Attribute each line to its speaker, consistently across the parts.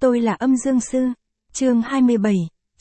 Speaker 1: Tôi là Âm Dương Sư. Chương 27,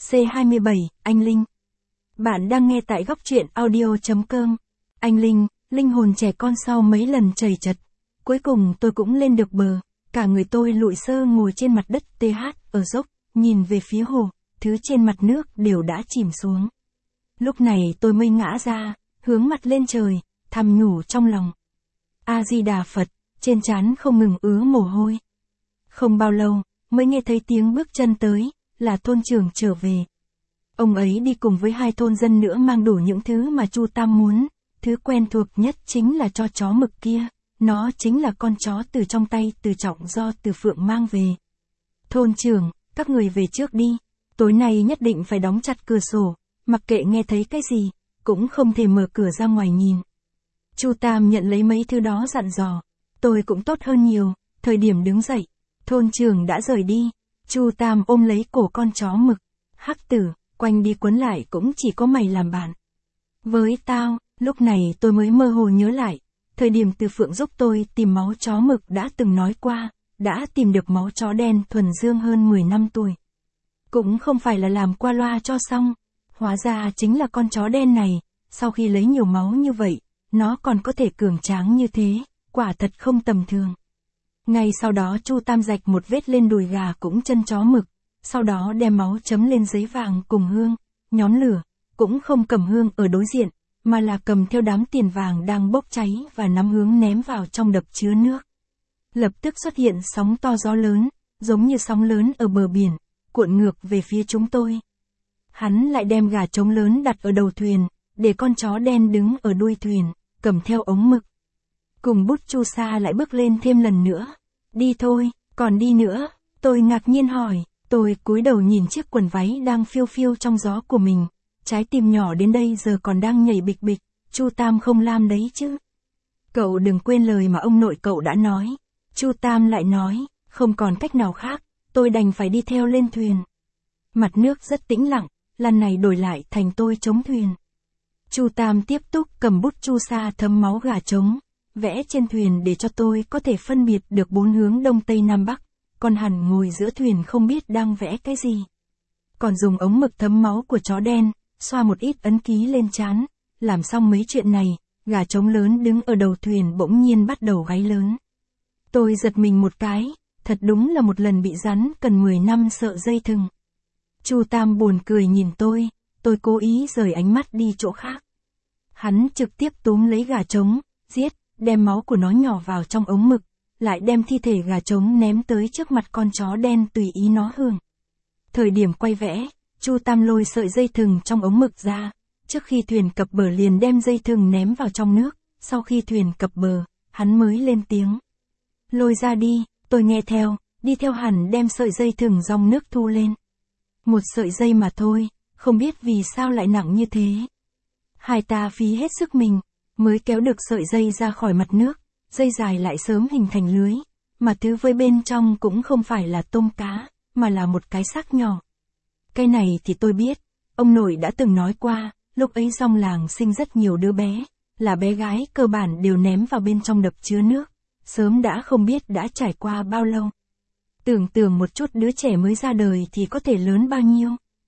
Speaker 1: C27, Anh Linh. Bạn đang nghe tại góc truyện audio.com. Anh Linh, linh hồn trẻ con sau mấy lần chầy chật. Cuối cùng tôi cũng lên được bờ, cả người tôi lụi sơ ngồi trên mặt đất TH ở dốc, nhìn về phía hồ, thứ trên mặt nước đều đã chìm xuống. Lúc này tôi mới ngã ra, hướng mặt lên trời, thầm nhủ trong lòng. A-di-đà Phật, trên trán không ngừng ứa mồ hôi. Không bao lâu, mới nghe thấy tiếng bước chân tới, là thôn trưởng trở về. Ông ấy đi cùng với 2 thôn dân nữa mang đủ những thứ mà Chu Tam muốn, thứ quen thuộc nhất chính là cho chó mực kia, nó chính là con chó từ trong tay Từ Trọng do Từ Phượng mang về. Thôn trưởng, các người về trước đi, tối nay nhất định phải đóng chặt cửa sổ, mặc kệ nghe thấy cái gì, cũng không thể mở cửa ra ngoài nhìn. Chu Tam nhận lấy mấy thứ đó dặn dò, tôi cũng tốt hơn nhiều, thời điểm đứng dậy, thôn trưởng đã rời đi, Chu Tam ôm lấy cổ con chó mực, Hắc Tử, quanh đi quấn lại cũng chỉ có mày làm bạn. Với tao, lúc này tôi mới mơ hồ nhớ lại, thời điểm Từ Phượng giúp tôi tìm máu chó mực đã từng nói qua, đã tìm được máu chó đen thuần dương hơn 10 năm tuổi. Cũng không phải là làm qua loa cho xong, hóa ra chính là con chó đen này, sau khi lấy nhiều máu như vậy, nó còn có thể cường tráng như thế, quả thật không tầm thường. Ngay sau đó Chu Tam rạch một vết lên đùi gà cũng chân chó mực, sau đó đem máu chấm lên giấy vàng cùng hương, nhón lửa, cũng không cầm hương ở đối diện, mà là cầm theo đám tiền vàng đang bốc cháy và nắm hướng ném vào trong đập chứa nước. Lập tức xuất hiện sóng to gió lớn, giống như sóng lớn ở bờ biển, cuộn ngược về phía chúng tôi. Hắn lại đem gà trống lớn đặt ở đầu thuyền, để con chó đen đứng ở đuôi thuyền, cầm theo ống mực. Cùng Bút Chu Sa lại bước lên thêm lần nữa. Đi thôi, còn đi nữa, tôi ngạc nhiên hỏi, tôi cúi đầu nhìn chiếc quần váy đang phiêu phiêu trong gió của mình, trái tim nhỏ đến đây giờ còn đang nhảy bịch bịch, Chu Tam không lam đấy chứ. Cậu đừng quên lời mà ông nội cậu đã nói. Chu Tam lại nói, không còn cách nào khác, tôi đành phải đi theo lên thuyền. Mặt nước rất tĩnh lặng, lần này đổi lại thành tôi chống thuyền. Chu Tam tiếp tục cầm bút chu sa thấm máu gà trống, vẽ trên thuyền để cho tôi có thể phân biệt được 4 hướng đông tây nam bắc, còn hẳn ngồi giữa thuyền không biết đang vẽ cái gì. Còn dùng ống mực thấm máu của chó đen, xoa một ít ấn ký lên trán, làm xong mấy chuyện này, gà trống lớn đứng ở đầu thuyền bỗng nhiên bắt đầu gáy lớn. Tôi giật mình một cái, thật đúng là một lần bị rắn cần 10 năm sợ dây thừng. Chu Tam buồn cười nhìn tôi cố ý rời ánh mắt đi chỗ khác. Hắn trực tiếp túm lấy gà trống, giết, đem máu của nó nhỏ vào trong ống mực, lại đem thi thể gà trống ném tới trước mặt con chó đen tùy ý nó hưởng. Thời điểm quay vẽ, Chu Tam lôi sợi dây thừng trong ống mực ra, trước khi thuyền cập bờ liền đem dây thừng ném vào trong nước, sau khi thuyền cập bờ, hắn mới lên tiếng. Lôi ra đi, tôi nghe theo, đi theo hẳn đem sợi dây thừng dòng nước thu lên. Một sợi dây mà thôi, không biết vì sao lại nặng như thế. Hai ta phí hết sức mình, mới kéo được sợi dây ra khỏi mặt nước, dây dài lại sớm hình thành lưới, mà thứ với bên trong cũng không phải là tôm cá, mà là một cái xác nhỏ. Cái này thì tôi biết, ông nội đã từng nói qua, lúc ấy trong làng sinh rất nhiều đứa bé, là bé gái cơ bản đều ném vào bên trong đập chứa nước, sớm đã không biết đã trải qua bao lâu. Tưởng tượng một chút đứa trẻ mới ra đời thì có thể lớn bao nhiêu.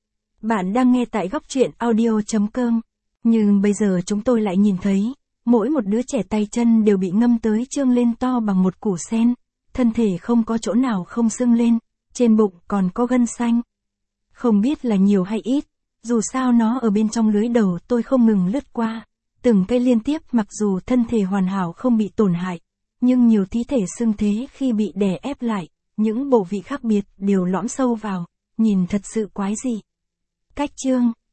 Speaker 1: Bạn đang nghe tại góc truyện audio.com, nhưng bây giờ chúng tôi lại nhìn thấy, mỗi một đứa trẻ tay chân đều bị ngâm tới trương lên to bằng một củ sen, thân thể không có chỗ nào không sưng lên, trên bụng còn có gân xanh. Không biết là nhiều hay ít, dù sao nó ở bên trong lưới đầu tôi không ngừng lướt qua, từng cây liên tiếp mặc dù thân thể hoàn hảo không bị tổn hại, nhưng nhiều thi thể sưng thế khi bị đè ép lại, những bộ vị khác biệt đều lõm sâu vào, nhìn thật sự quái dị. Cách chương